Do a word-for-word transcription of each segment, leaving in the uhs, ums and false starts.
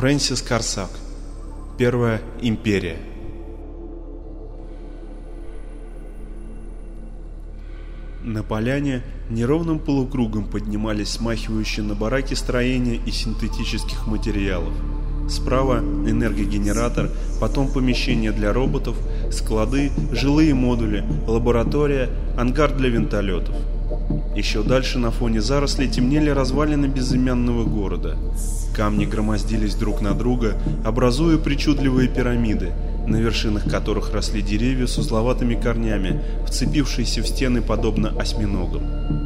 Фрэнсис Корсак. Первая империя. На поляне неровным полукругом поднимались смахивающие на бараки строения из синтетических материалов. Справа энергогенератор, потом помещение для роботов, склады, жилые модули, лаборатория, ангар для вертолетов. Еще дальше на фоне зарослей темнели развалины безымянного города. Камни громоздились друг на друга, образуя причудливые пирамиды, на вершинах которых росли деревья с узловатыми корнями, вцепившиеся в стены подобно осьминогам.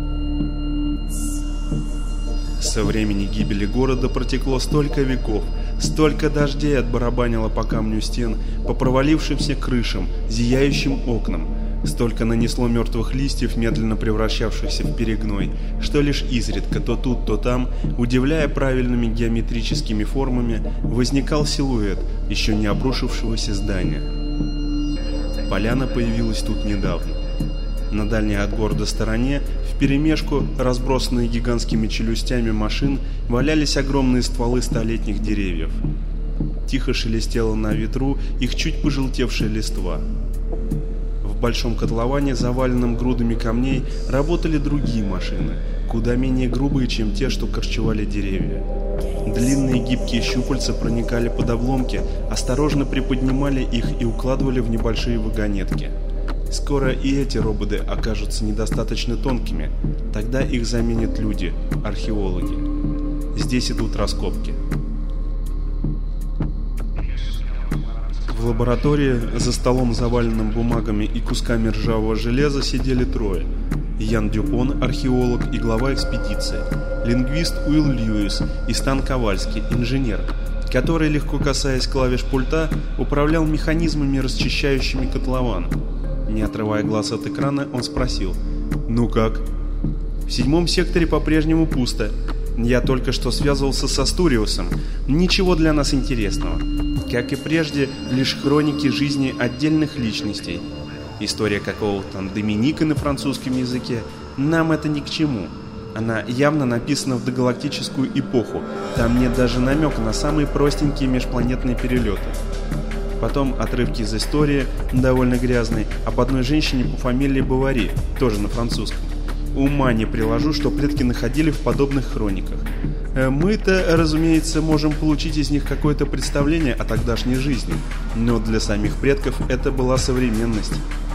Со времени гибели города протекло столько веков, столько дождей отбарабанило по камню стен, по провалившимся крышам, зияющим окнам, столько нанесло мертвых листьев, медленно превращавшихся в перегной, что лишь изредка то тут, то там, удивляя правильными геометрическими формами, возникал силуэт еще не обрушившегося здания. Поляна появилась тут недавно. На дальней от города стороне, вперемешку, разбросанные гигантскими челюстями машин, валялись огромные стволы столетних деревьев. Тихо шелестела на ветру их чуть пожелтевшая листва. В большом котловане, заваленном грудами камней, работали другие машины, куда менее грубые, чем те, что корчевали деревья. Длинные гибкие щупальца проникали под обломки, осторожно приподнимали их и укладывали в небольшие вагонетки. Скоро и эти роботы окажутся недостаточно тонкими, тогда их заменят люди, археологи. Здесь идут раскопки. В лаборатории за столом, заваленным бумагами и кусками ржавого железа, сидели трое. Ян Дюпон, археолог и глава экспедиции, лингвист Уилл Льюис и Стан Ковальский, инженер, который, легко касаясь клавиш пульта, управлял механизмами, расчищающими котлован. Не отрывая глаз от экрана, он спросил: «Ну как?» «В седьмом секторе по-прежнему пусто. Я только что связывался с Астуриусом. Ничего для нас интересного. Как и прежде, лишь хроники жизни отдельных личностей. История какого-то там Доминика на французском языке. Нам это ни к чему. Она явно написана в догалактическую эпоху. Там нет даже намека на самые простенькие межпланетные перелеты». Потом отрывки из истории, довольно грязной, об одной женщине по фамилии Бавари, тоже на французском. Ума не приложу, что предки находили в подобных хрониках. Мы-то, разумеется, можем получить из них какое-то представление о тогдашней жизни, но для самих предков это была современность.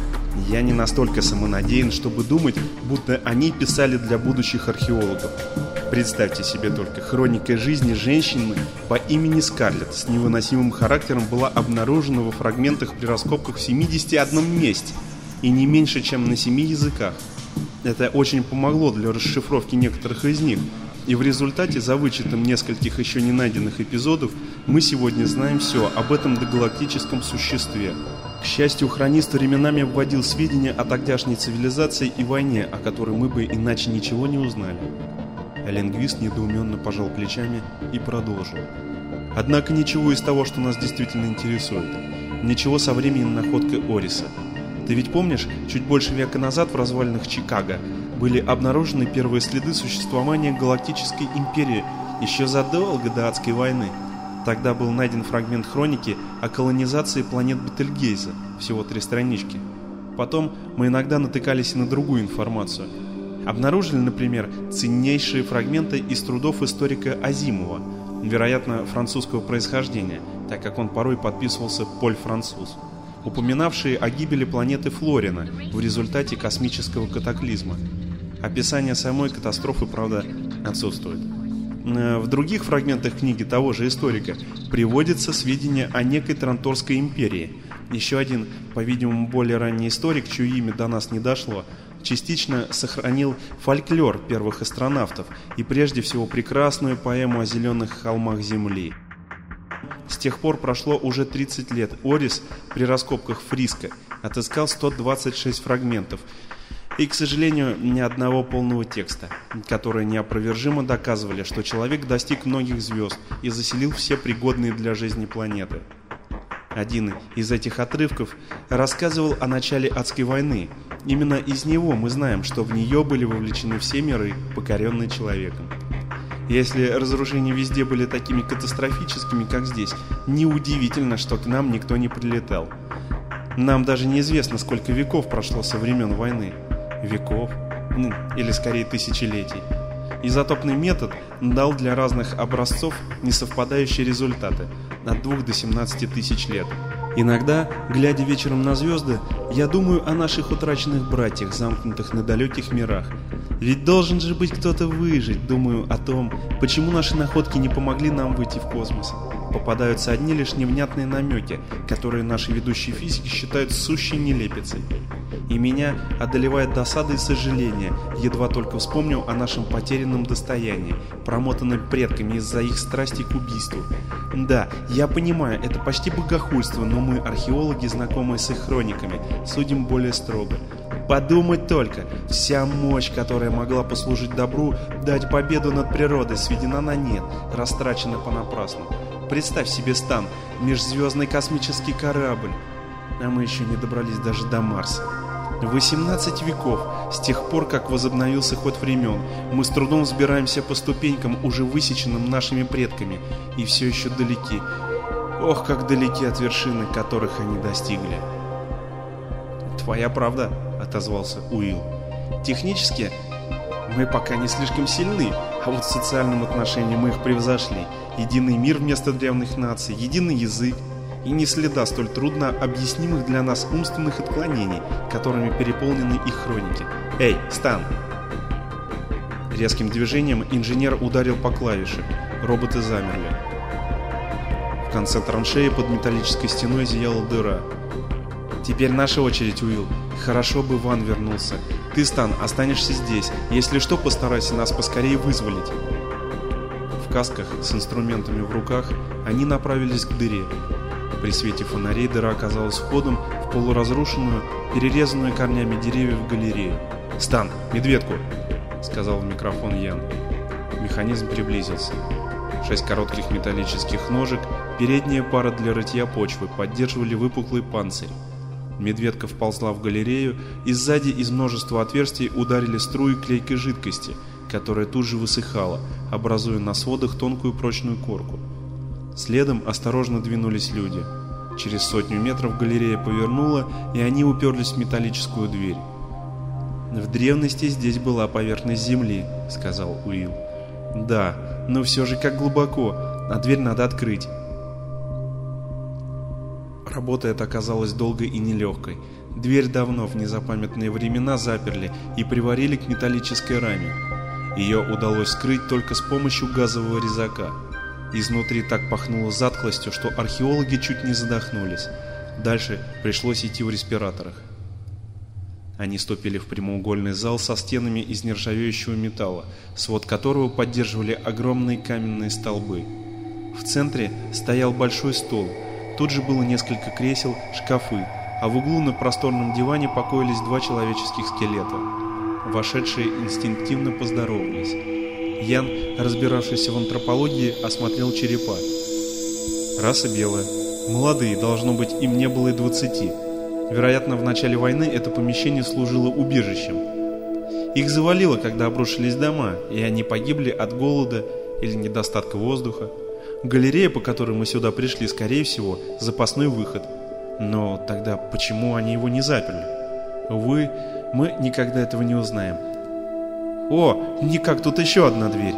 Я не настолько самонадеян, чтобы думать, будто они писали для будущих археологов. Представьте себе только, хроника жизни женщины по имени Скарлетт с невыносимым характером была обнаружена во фрагментах при раскопках в семидесяти одном месте, и не меньше, чем на семи языках. Это очень помогло для расшифровки некоторых из них, и в результате, за вычетом нескольких еще не найденных эпизодов, мы сегодня знаем все об этом догалактическом существе. К счастью, хронист временами вводил сведения о тогдашней цивилизации и войне, о которой мы бы иначе ничего не узнали. Лингвист недоуменно пожал плечами и продолжил. Однако ничего из того, что нас действительно интересует. Ничего со времени находки Ориса. Ты ведь помнишь, чуть больше века назад в развалинах Чикаго были обнаружены первые следы существования Галактической империи еще задолго до Адской войны. Тогда был найден фрагмент хроники о колонизации планет Бетельгейза, всего три странички. Потом мы иногда натыкались и на другую информацию. Обнаружили, например, ценнейшие фрагменты из трудов историка Азимова, вероятно, французского происхождения, так как он порой подписывался «Поль француз», упоминавшие о гибели планеты Флорина в результате космического катаклизма. Описание самой катастрофы, правда, отсутствует. В других фрагментах книги того же историка приводятся сведения о некой Транторской империи. Еще один, по-видимому, более ранний историк, чье имя до нас не дошло, частично сохранил фольклор первых астронавтов и прежде всего прекрасную поэму о зеленых холмах Земли. С тех пор прошло уже тридцать лет. Орис при раскопках Фриска отыскал сто двадцать шесть фрагментов и, к сожалению, ни одного полного текста, которые неопровержимо доказывали, что человек достиг многих звезд и заселил все пригодные для жизни планеты. Один из этих отрывков рассказывал о начале Адской войны. Именно из него мы знаем, что в нее были вовлечены все миры, покоренные человеком. Если разрушения везде были такими катастрофическими, как здесь, неудивительно, что к нам никто не прилетал. Нам даже неизвестно, сколько веков прошло со времен войны. Веков? Ну, или скорее тысячелетий. Изотопный метод дал для разных образцов несовпадающие результаты от двух до семнадцати тысяч лет. Иногда, глядя вечером на звезды, я думаю о наших утраченных братьях, замкнутых на далеких мирах. Ведь должен же быть кто-то выжить. Думаю о том, почему наши находки не помогли нам выйти в космос. Попадаются одни лишь невнятные намеки, которые наши ведущие физики считают сущей нелепицей. И меня одолевает досада и сожаление, едва только вспомню о нашем потерянном достоянии, промотанном предками из-за их страсти к убийству. Да, я понимаю, это почти богохульство, но мы, археологи, знакомые с их хрониками, судим более строго. Подумать только, вся мощь, которая могла послужить добру, дать победу над природой, сведена на нет, растрачена понапрасну. Представь себе, Стан, межзвездный космический корабль. А мы еще не добрались даже до Марса. восемнадцать веков, с тех пор, как возобновился ход времен, мы с трудом взбираемся по ступенькам, уже высеченным нашими предками, и все еще далеки. Ох, как далеки от вершины, которых они достигли. «Твоя правда», — отозвался Уилл. «Технически мы пока не слишком сильны, а вот в социальном отношении мы их превзошли. Единый мир вместо древних наций, единый язык и не следа столь трудно объяснимых для нас умственных отклонений, которыми переполнены их хроники. Эй, Стан!» Резким движением инженер ударил по клавише. Роботы замерли. В конце траншеи под металлической стеной зияла дыра. «Теперь наша очередь, Уилл. Хорошо бы Ван вернулся. Ты, Стан, останешься здесь. Если что, постарайся нас поскорее вызволить». В касках, с инструментами в руках, они направились к дыре. При свете фонарей дыра оказалась входом в полуразрушенную, перерезанную корнями деревьев галерею. «Стан, медведку!» — сказал в микрофон Ян. Механизм приблизился. Шесть коротких металлических ножек, передняя пара для рытья почвы, поддерживали выпуклый панцирь. Медведка вползла в галерею, и сзади из множества отверстий ударили струи клейкой жидкости, которая тут же высыхала, образуя на сводах тонкую прочную корку. Следом осторожно двинулись люди. Через сотню метров галерея повернула, и они уперлись в металлическую дверь. «В древности здесь была поверхность земли», — сказал Уилл. «Да, но все же как глубоко, а дверь надо открыть». Работа эта оказалась долгой и нелегкой. Дверь давно в незапамятные времена заперли и приварили к металлической раме. Ее удалось скрыть только с помощью газового резака. Изнутри так пахнуло затхлостью, что археологи чуть не задохнулись. Дальше пришлось идти в респираторах. Они ступили в прямоугольный зал со стенами из нержавеющего металла, свод которого поддерживали огромные каменные столбы. В центре стоял большой стол. Тут же было несколько кресел, шкафы, а в углу на просторном диване покоились два человеческих скелета. Вошедшие инстинктивно поздоровались. Ян, разбиравшийся в антропологии, осмотрел черепа. Раса белая. Молодые, должно быть, им не было и двадцати. Вероятно, в начале войны это помещение служило убежищем. Их завалило, когда обрушились дома, и они погибли от голода или недостатка воздуха. Галерея, по которой мы сюда пришли, скорее всего, запасной выход. Но тогда почему они его не заперли? Увы, мы никогда этого не узнаем. О, никак, тут еще одна дверь.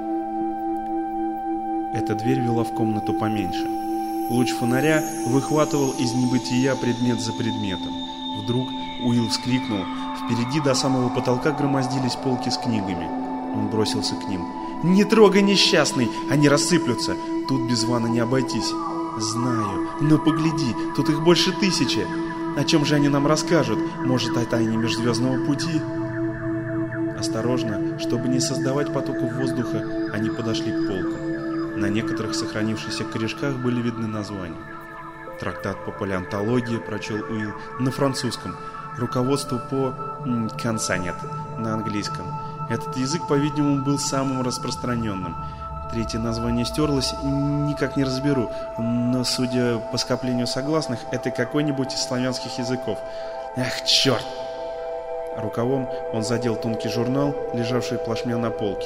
Эта дверь вела в комнату поменьше. Луч фонаря выхватывал из небытия предмет за предметом. Вдруг Уилл вскрикнул. Впереди до самого потолка громоздились полки с книгами. Он бросился к ним. «Не трогай, несчастный! Они рассыплются! Тут без Вана не обойтись!» «Знаю, но погляди, тут их больше тысячи! О чем же они нам расскажут? Может, о тайне межзвездного пути?» Осторожно, чтобы не создавать потоков воздуха, они подошли к полкам. На некоторых сохранившихся корешках были видны названия. «Трактат по палеонтологии», прочел Уилл, на французском. «Руководство по...» «Конца нет», на английском. Этот язык, по-видимому, был самым распространенным. Третье название стерлось, никак не разберу, но, судя по скоплению согласных, это какой-нибудь из славянских языков. Эх, черт! Рукавом он задел тонкий журнал, лежавший плашмя на полке.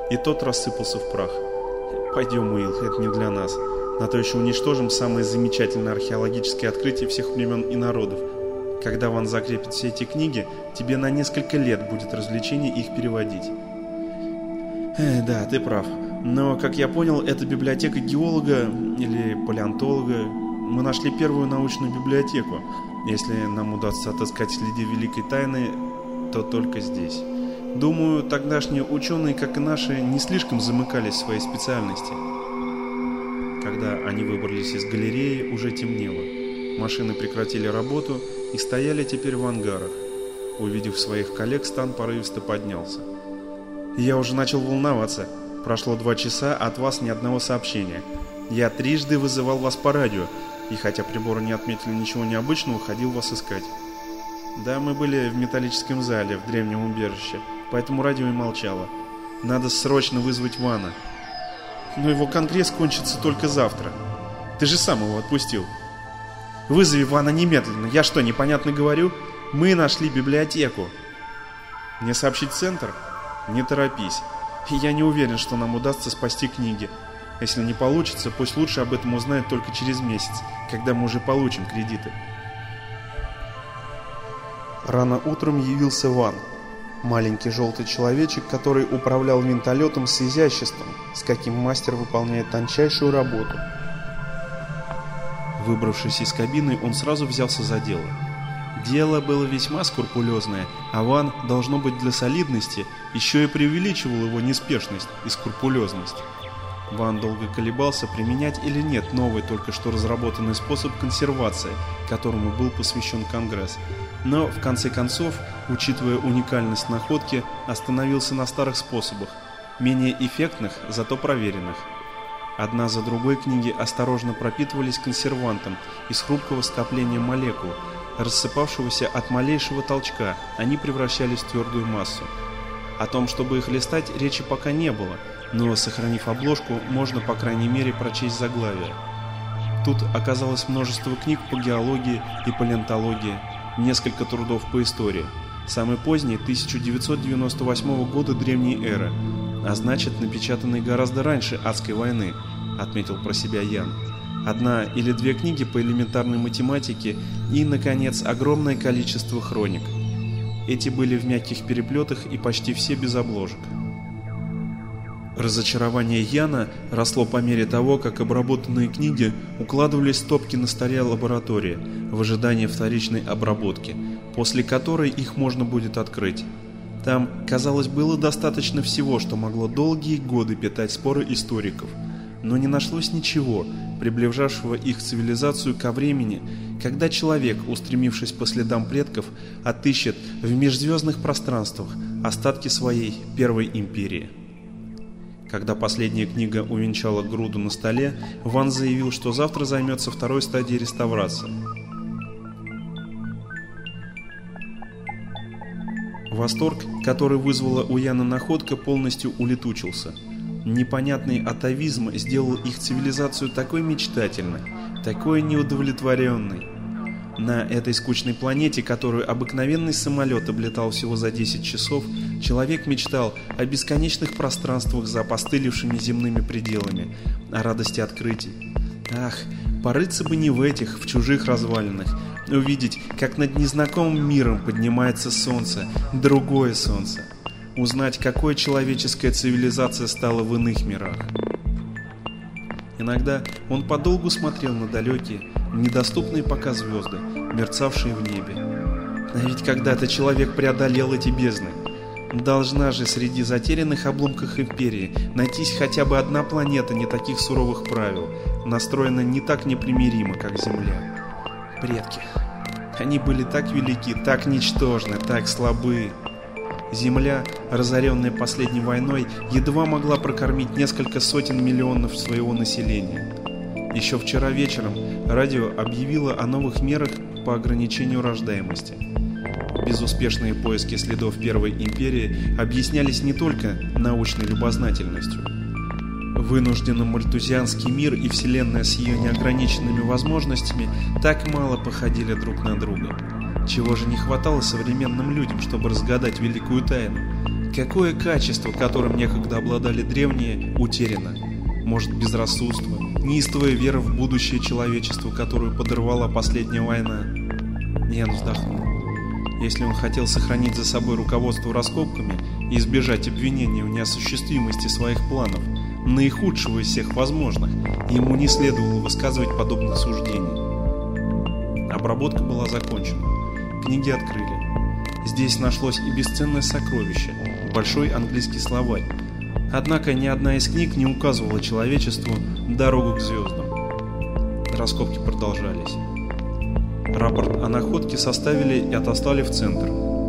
и тот рассыпался в прах. «Пойдем, Уилл, это не для нас. На то еще уничтожим самое замечательное археологическое открытие всех времен и народов. Когда Ван закрепит все эти книги, тебе на несколько лет будет развлечение их переводить». Э, да, ты прав. Но, как я понял, это библиотека геолога или палеонтолога. Мы нашли первую научную библиотеку. Если нам удастся отыскать следы великой тайны, то только здесь. Думаю, тогдашние ученые, как и наши, не слишком замыкались в своей специальности. Когда они выбрались из галереи, уже темнело. Машины прекратили работу и стояли теперь в ангарах. Увидев своих коллег, Стан порывисто поднялся. «Я уже начал волноваться. Прошло два часа, а от вас ни одного сообщения. Я трижды вызывал вас по радио, и хотя приборы не отметили ничего необычного, ходил вас искать. Да, мы были в металлическом зале, в древнем убежище, поэтому радио и молчало. Надо срочно вызвать Вана. Но его конгресс кончится только завтра. Ты же сам его отпустил. Вызови Вана немедленно. Я что, непонятно говорю? Мы нашли библиотеку. Мне сообщить в центр? Не торопись. Я не уверен, что нам удастся спасти книги. Если не получится, пусть лучше об этом узнают только через месяц, когда мы уже получим кредиты. Рано утром явился Ван. Маленький желтый человечек, который управлял винтолетом с изяществом, с каким мастер выполняет тончайшую работу. Выбравшись из кабины, он сразу взялся за дело. Дело было весьма скрупулезное, а Ван, должно быть для солидности, еще и преувеличивал его неспешность и скрупулезность. Ван долго колебался, применять или нет новый, только что разработанный способ консервации, которому был посвящен Конгресс. Но, в конце концов, учитывая уникальность находки, остановился на старых способах, менее эффектных, зато проверенных. Одна за другой книги осторожно пропитывались консервантом из хрупкого скопления молекул, рассыпавшегося от малейшего толчка, они превращались в твердую массу. О том, чтобы их листать, речи пока не было, но, сохранив обложку, можно, по крайней мере, прочесть заглавие. Тут оказалось множество книг по геологии и палеонтологии, несколько трудов по истории. Самый поздний – тысяча девятьсот девяносто восьмого года древней эры, а значит, напечатанный гораздо раньше Адской войны, отметил про себя Ян. Одна или две книги по элементарной математике и, наконец, огромное количество хроник. Эти были в мягких переплетах и почти все без обложек. Разочарование Яна росло по мере того, как обработанные книги укладывались в стопки на столе лаборатории в ожидании вторичной обработки, после которой их можно будет открыть. Там, казалось, было достаточно всего, что могло долгие годы питать споры историков, но не нашлось ничего, приближавшего их цивилизацию ко времени, когда человек, устремившись по следам предков, отыщет в межзвездных пространствах остатки своей первой империи. Когда последняя книга увенчала груду на столе, Ван заявил, что завтра займется второй стадией реставрации. Восторг, который вызвала у Яна находка, полностью улетучился. Непонятный атавизм сделал их цивилизацию такой мечтательной, такой неудовлетворенной. На этой скучной планете, которую обыкновенный самолет облетал всего за десять часов, человек мечтал о бесконечных пространствах за опостылевшими земными пределами, о радости открытий. Ах, порыться бы не в этих, в чужих развалинах, увидеть, как над незнакомым миром поднимается солнце, другое солнце, узнать, какой человеческая цивилизация стала в иных мирах. Иногда он подолгу смотрел на далекие, недоступные пока звезды, мерцавшие в небе. А ведь когда-то человек преодолел эти бездны. Должна же среди затерянных обломков империи найтись хотя бы одна планета не таких суровых правил, настроена не так непримиримо, как Земля. Предки. Они были так велики, так ничтожны, так слабы. Земля, разоренная последней войной, едва могла прокормить несколько сотен миллионов своего населения. Еще вчера вечером радио объявило о новых мерах по ограничению рождаемости. Безуспешные поиски следов Первой империи объяснялись не только научной любознательностью. Вынужденный мальтузианский мир и Вселенная с ее неограниченными возможностями так мало походили друг на друга. Чего же не хватало современным людям, чтобы разгадать великую тайну? Какое качество, которым некогда обладали древние, утеряно? Может, безрассудство, неистовая вера в будущее человечества, которую подорвала последняя война? Ян вздохнул. Если он хотел сохранить за собой руководство раскопками и избежать обвинения в неосуществимости своих планов, наихудшего из всех возможных, ему не следовало высказывать подобных суждений. Обработка была закончена. Книги открыли. Здесь нашлось и бесценное сокровище – большой английский словарь. Однако ни одна из книг не указывала человечеству дорогу к звездам. Раскопки продолжались. Рапорт о находке составили и отослали в центр.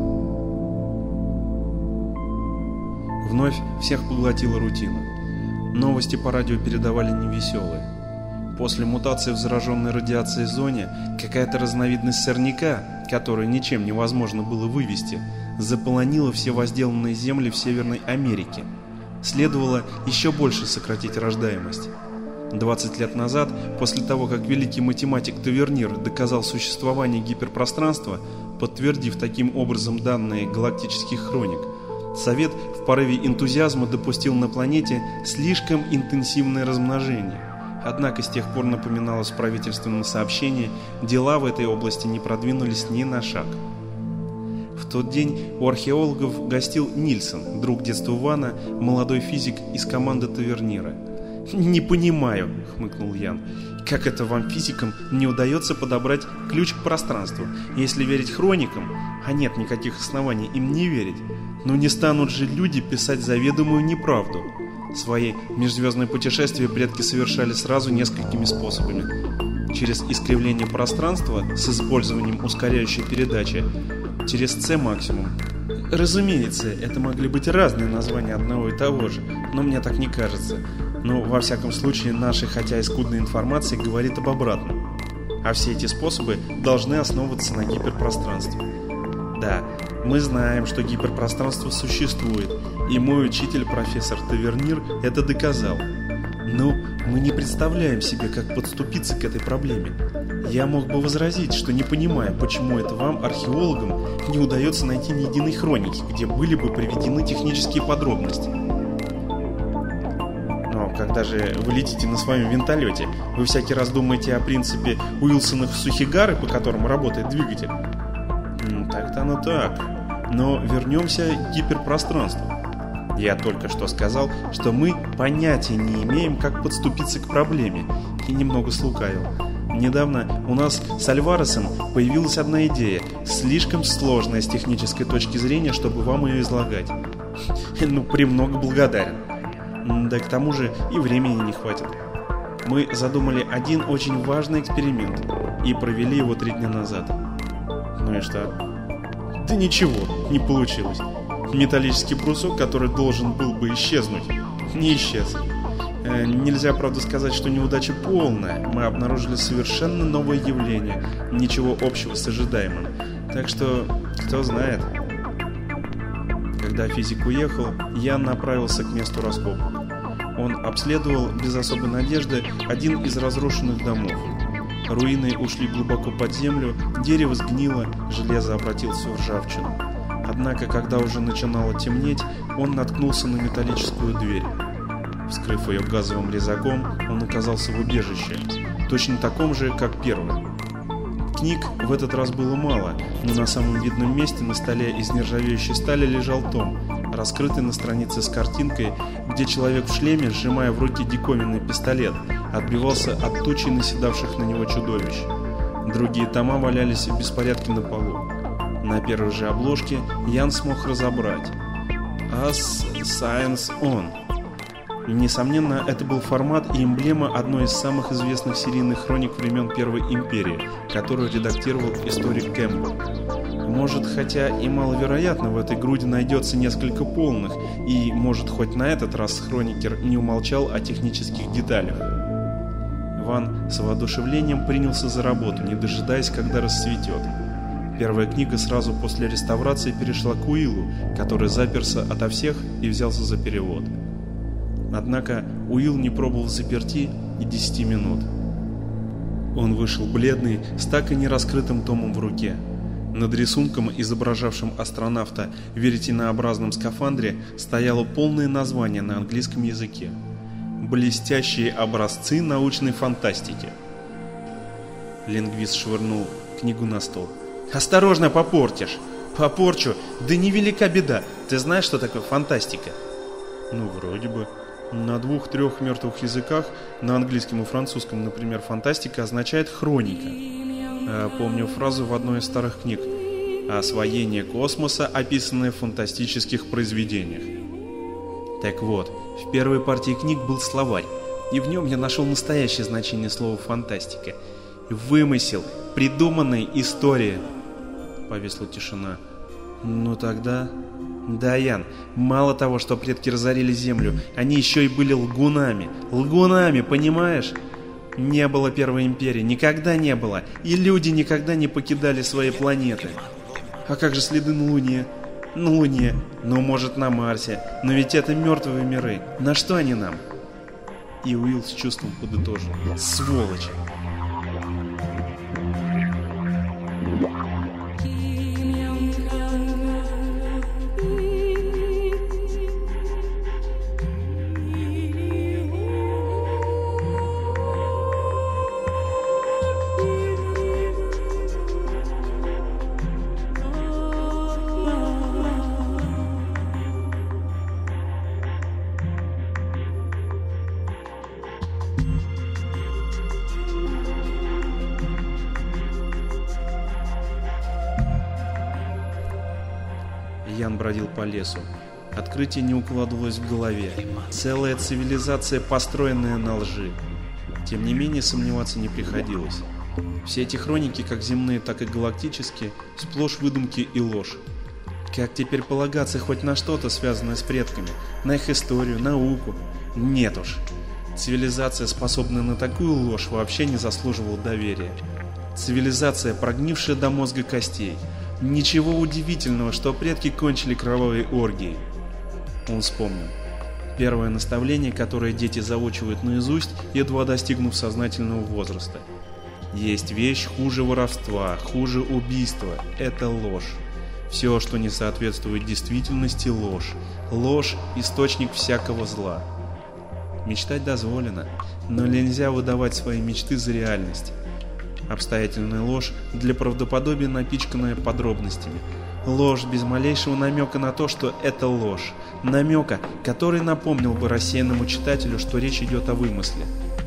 Вновь всех поглотила рутина. Новости по радио передавали невеселые. После мутации в зараженной радиацией зоне какая-то разновидность сорняка, которую ничем невозможно было вывести, заполонила все возделанные земли в Северной Америке. Следовало еще больше сократить рождаемость. двадцать лет назад, после того, как великий математик Тавернир доказал существование гиперпространства, подтвердив таким образом данные галактических хроник, Совет в порыве энтузиазма допустил на планете слишком интенсивное размножение. Однако с тех пор, напоминалось в правительственном сообщении, дела в этой области не продвинулись ни на шаг. В тот день у археологов гостил Нильсон, друг детства Вана, молодой физик из команды Тавернира. «Не понимаю», — хмыкнул Ян, — «как это вам, физикам, не удается подобрать ключ к пространству, если верить хроникам, а нет никаких оснований им не верить? Но не станут же люди писать заведомую неправду». Свои межзвездные путешествия предки совершали сразу несколькими способами. Через искривление пространства с использованием ускоряющей передачи, через С-максимум. Разумеется, это могли быть разные названия одного и того же, но мне так не кажется. Но, во всяком случае, наша, хотя и скудная информация, говорит об обратном. А все эти способы должны основываться на гиперпространстве. Да, мы знаем, что гиперпространство существует, и мой учитель, профессор Тавернир, это доказал. Но мы не представляем себе, как подступиться к этой проблеме. Я мог бы возразить, что не понимаю, почему это вам, археологам, не удается найти ни единой хроники, где были бы приведены технические подробности. Но когда же вы летите на своем винтолете, вы всякий раз думаете о принципе Уилсонов Сухигары, по которому работает двигатель? Так-то оно так. Но вернемся к гиперпространству. Я только что сказал, что мы понятия не имеем, как подступиться к проблеме, и немного слукавил. Недавно у нас с Альваресом появилась одна идея, слишком сложная с технической точки зрения, чтобы вам ее излагать. Ну, премного благодарен. Да к тому же и времени не хватит. Мы задумали один очень важный эксперимент и провели его три дня назад. Ну и что? Да ничего, не получилось. Металлический брусок, который должен был бы исчезнуть, не исчез. Э, нельзя, правда, сказать, что неудача полная. Мы обнаружили совершенно новое явление, ничего общего с ожидаемым. Так что, кто знает. Когда физик уехал, Ян направился к месту раскопок. Он обследовал без особой надежды один из разрушенных домов. Руины ушли глубоко под землю, дерево сгнило, железо обратилось в ржавчину. Однако, когда уже начинало темнеть, он наткнулся на металлическую дверь. Вскрыв ее газовым резаком, он оказался в убежище, точно таком же, как первый. Книг в этот раз было мало, но на самом видном месте на столе из нержавеющей стали лежал том, раскрытый на странице с картинкой, где человек в шлеме, сжимая в руке диковинный пистолет, отбивался от тучи наседавших на него чудовищ. Другие тома валялись в беспорядке на полу. На первой же обложке Ян смог разобрать «As Science On». И, несомненно, это был формат и эмблема одной из самых известных серийных хроник времен Первой империи, которую редактировал историк Кэмпбелл. Может, хотя и маловероятно, в этой груди найдется несколько полных, и, может, хоть на этот раз хроникер не умолчал о технических деталях. Ван с воодушевлением принялся за работу, не дожидаясь, когда рассветет. Первая книга сразу после реставрации перешла к Уиллу, который заперся ото всех и взялся за перевод. Однако Уилл не пробовал заперти и десяти минут. Он вышел бледный, с так и не раскрытым томом в руке. Над рисунком, изображавшим астронавта в веретенообразном скафандре, стояло полное название на английском языке: «Блестящие образцы научной фантастики». Лингвист швырнул книгу на стол. «Осторожно, попортишь!» «Попорчу? Да невелика беда. Ты знаешь, что такое фантастика?» «Ну, вроде бы. На двух-трех мертвых языках, на английском и французском, например, фантастика означает хроника. А, помню фразу в одной из старых книг: «Освоение космоса, описанное в фантастических произведениях». Так вот, в первой партии книг был словарь, и в нем я нашел настоящее значение слова «фантастика». Вымысел, придуманная история. Повисла тишина. Ну тогда... Да, Ян, мало того, что предки разорили землю, они еще и были лгунами. Лгунами, понимаешь? Не было Первой империи, никогда не было. И люди никогда не покидали свои планеты. А как же следы на Луне? На Луне, ну может на Марсе. Но ведь это мертвые миры. На что они нам? И Уилл с чувством подытожил: сволочи. Ян бродил по лесу. Открытие не укладывалось в голове. Целая цивилизация, построенная на лжи. Тем не менее, сомневаться не приходилось. Все эти хроники, как земные, так и галактические, сплошь выдумки и ложь. Как теперь полагаться хоть на что-то, связанное с предками? На их историю, науку? Нет уж. Цивилизация, способная на такую ложь, вообще не заслуживала доверия. Цивилизация, прогнившая до мозга костей. Ничего удивительного, что предки кончили кровавой оргией. Он вспомнил. Первое наставление, которое дети заучивают наизусть, едва достигнув сознательного возраста. Есть вещь хуже воровства, хуже убийства. Это ложь. Все, что не соответствует действительности, ложь. Ложь – источник всякого зла. Мечтать дозволено, но нельзя выдавать свои мечты за реальность. Обстоятельная ложь, для правдоподобия напичканная подробностями. Ложь без малейшего намека на то, что это ложь. Намека, который напомнил бы рассеянному читателю, что речь идет о вымысле.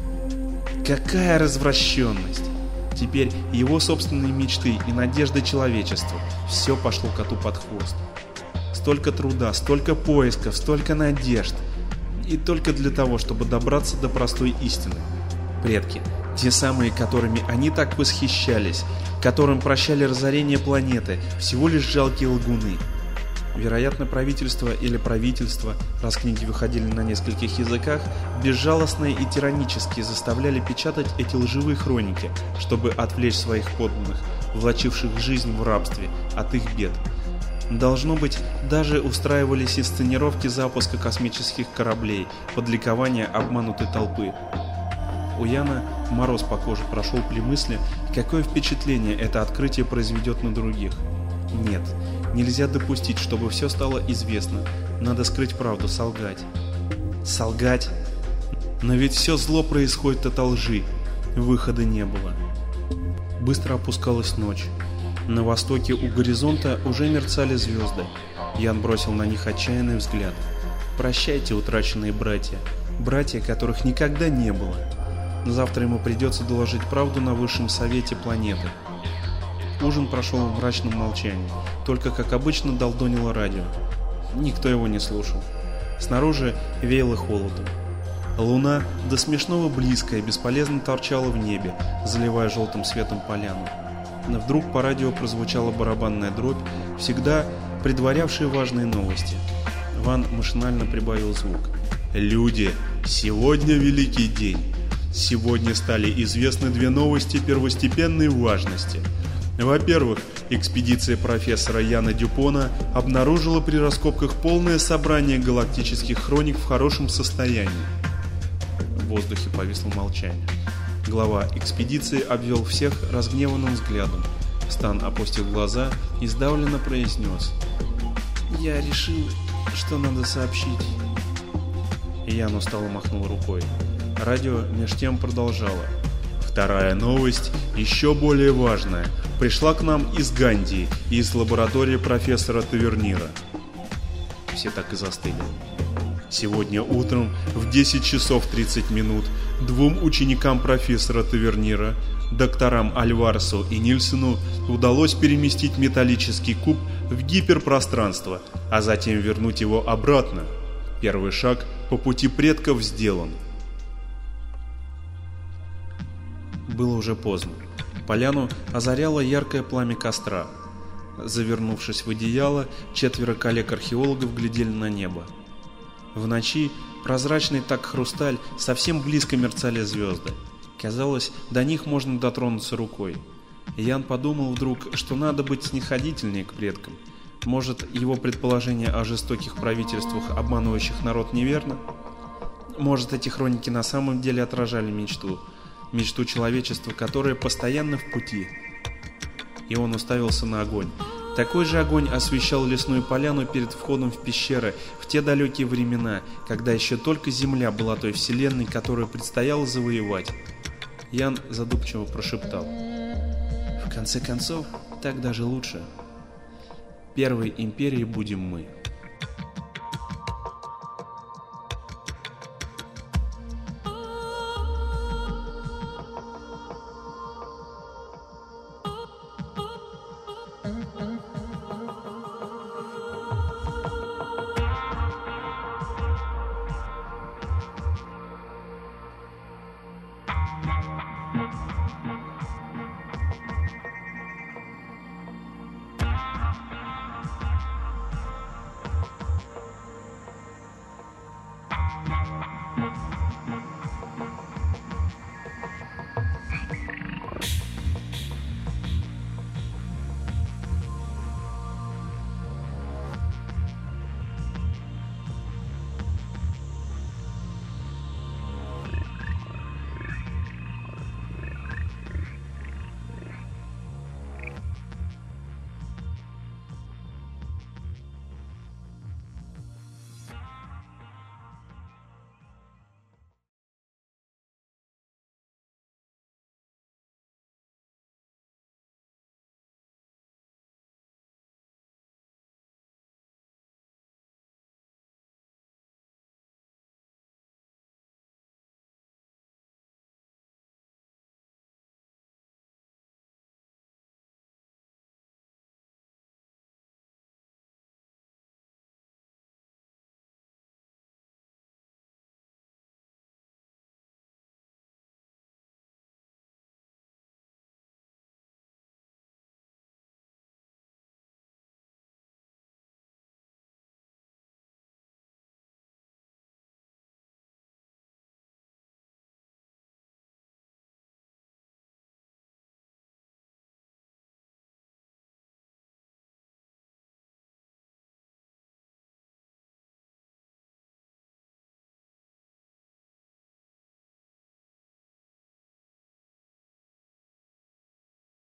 Какая развращенность! Теперь его собственные мечты и надежды человечества – все пошло коту под хвост. Столько труда, столько поисков, столько надежд. И только для того, чтобы добраться до простой истины. Предки. Те самые, которыми они так восхищались, которым прощали разорение планеты, всего лишь жалкие лгуны. Вероятно, правительство или правительство, раз книги выходили на нескольких языках, безжалостно и тиранически заставляли печатать эти лживые хроники, чтобы отвлечь своих подданных, влачивших жизнь в рабстве, от их бед. Должно быть, даже устраивались инсценировки запуска космических кораблей под ликование обманутой толпы. У Яна мороз по коже прошел при мысли, какое впечатление это открытие произведет на других. Нет, нельзя допустить, чтобы все стало известно. Надо скрыть правду, солгать. Солгать? Но ведь все зло происходит от лжи. Выхода не было. Быстро опускалась ночь. На востоке у горизонта уже мерцали звезды. Ян бросил на них отчаянный взгляд. Прощайте, утраченные братья. Братья, которых никогда не было. Завтра ему придется доложить правду на высшем совете планеты. Ужин прошел в мрачном молчании. Только, как обычно, долдонило радио. Никто его не слушал. Снаружи веяло холодом. Луна, до смешного близкая, бесполезно торчала в небе, заливая желтым светом поляну. Но вдруг по радио прозвучала барабанная дробь, всегда предварявшая важные новости. Ван машинально прибавил звук. «Люди, сегодня великий день. Сегодня стали известны две новости первостепенной важности. Во-первых, экспедиция профессора Яна Дюпона обнаружила при раскопках полное собрание галактических хроник в хорошем состоянии». В воздухе повисло молчание. Глава экспедиции обвел всех разгневанным взглядом. Стан опустил глаза и сдавленно произнес: «Я решил, что надо сообщить». Ян устало махнул рукой. Радио меж тем продолжало. «Вторая новость, еще более важная, пришла к нам из Гандии и из лаборатории профессора Тавернира». Все так и застыли. Сегодня утром в десять часов тридцать минут двум ученикам профессора Тавернира, докторам Альваресу и Нильсену, удалось переместить металлический куб в гиперпространство, а затем вернуть его обратно. Первый шаг по пути предков сделан. Было уже поздно. Поляну озаряло яркое пламя костра. Завернувшись в одеяло, четверо коллег-археологов глядели на небо. В ночи, прозрачный так хрусталь, совсем близко мерцали звезды. Казалось, до них можно дотронуться рукой. Ян подумал вдруг, что надо быть снисходительнее к предкам. Может, его предположение о жестоких правительствах, обманывающих народ, неверно? Может, эти хроники на самом деле отражали мечту. Мечту человечества, которое постоянно в пути. И он уставился на огонь. Такой же огонь освещал лесную поляну перед входом в пещеры в те далекие времена, когда еще только Земля была той вселенной, которую предстояло завоевать. Ян задумчиво прошептал: «В конце концов, так даже лучше. Первой империей будем мы».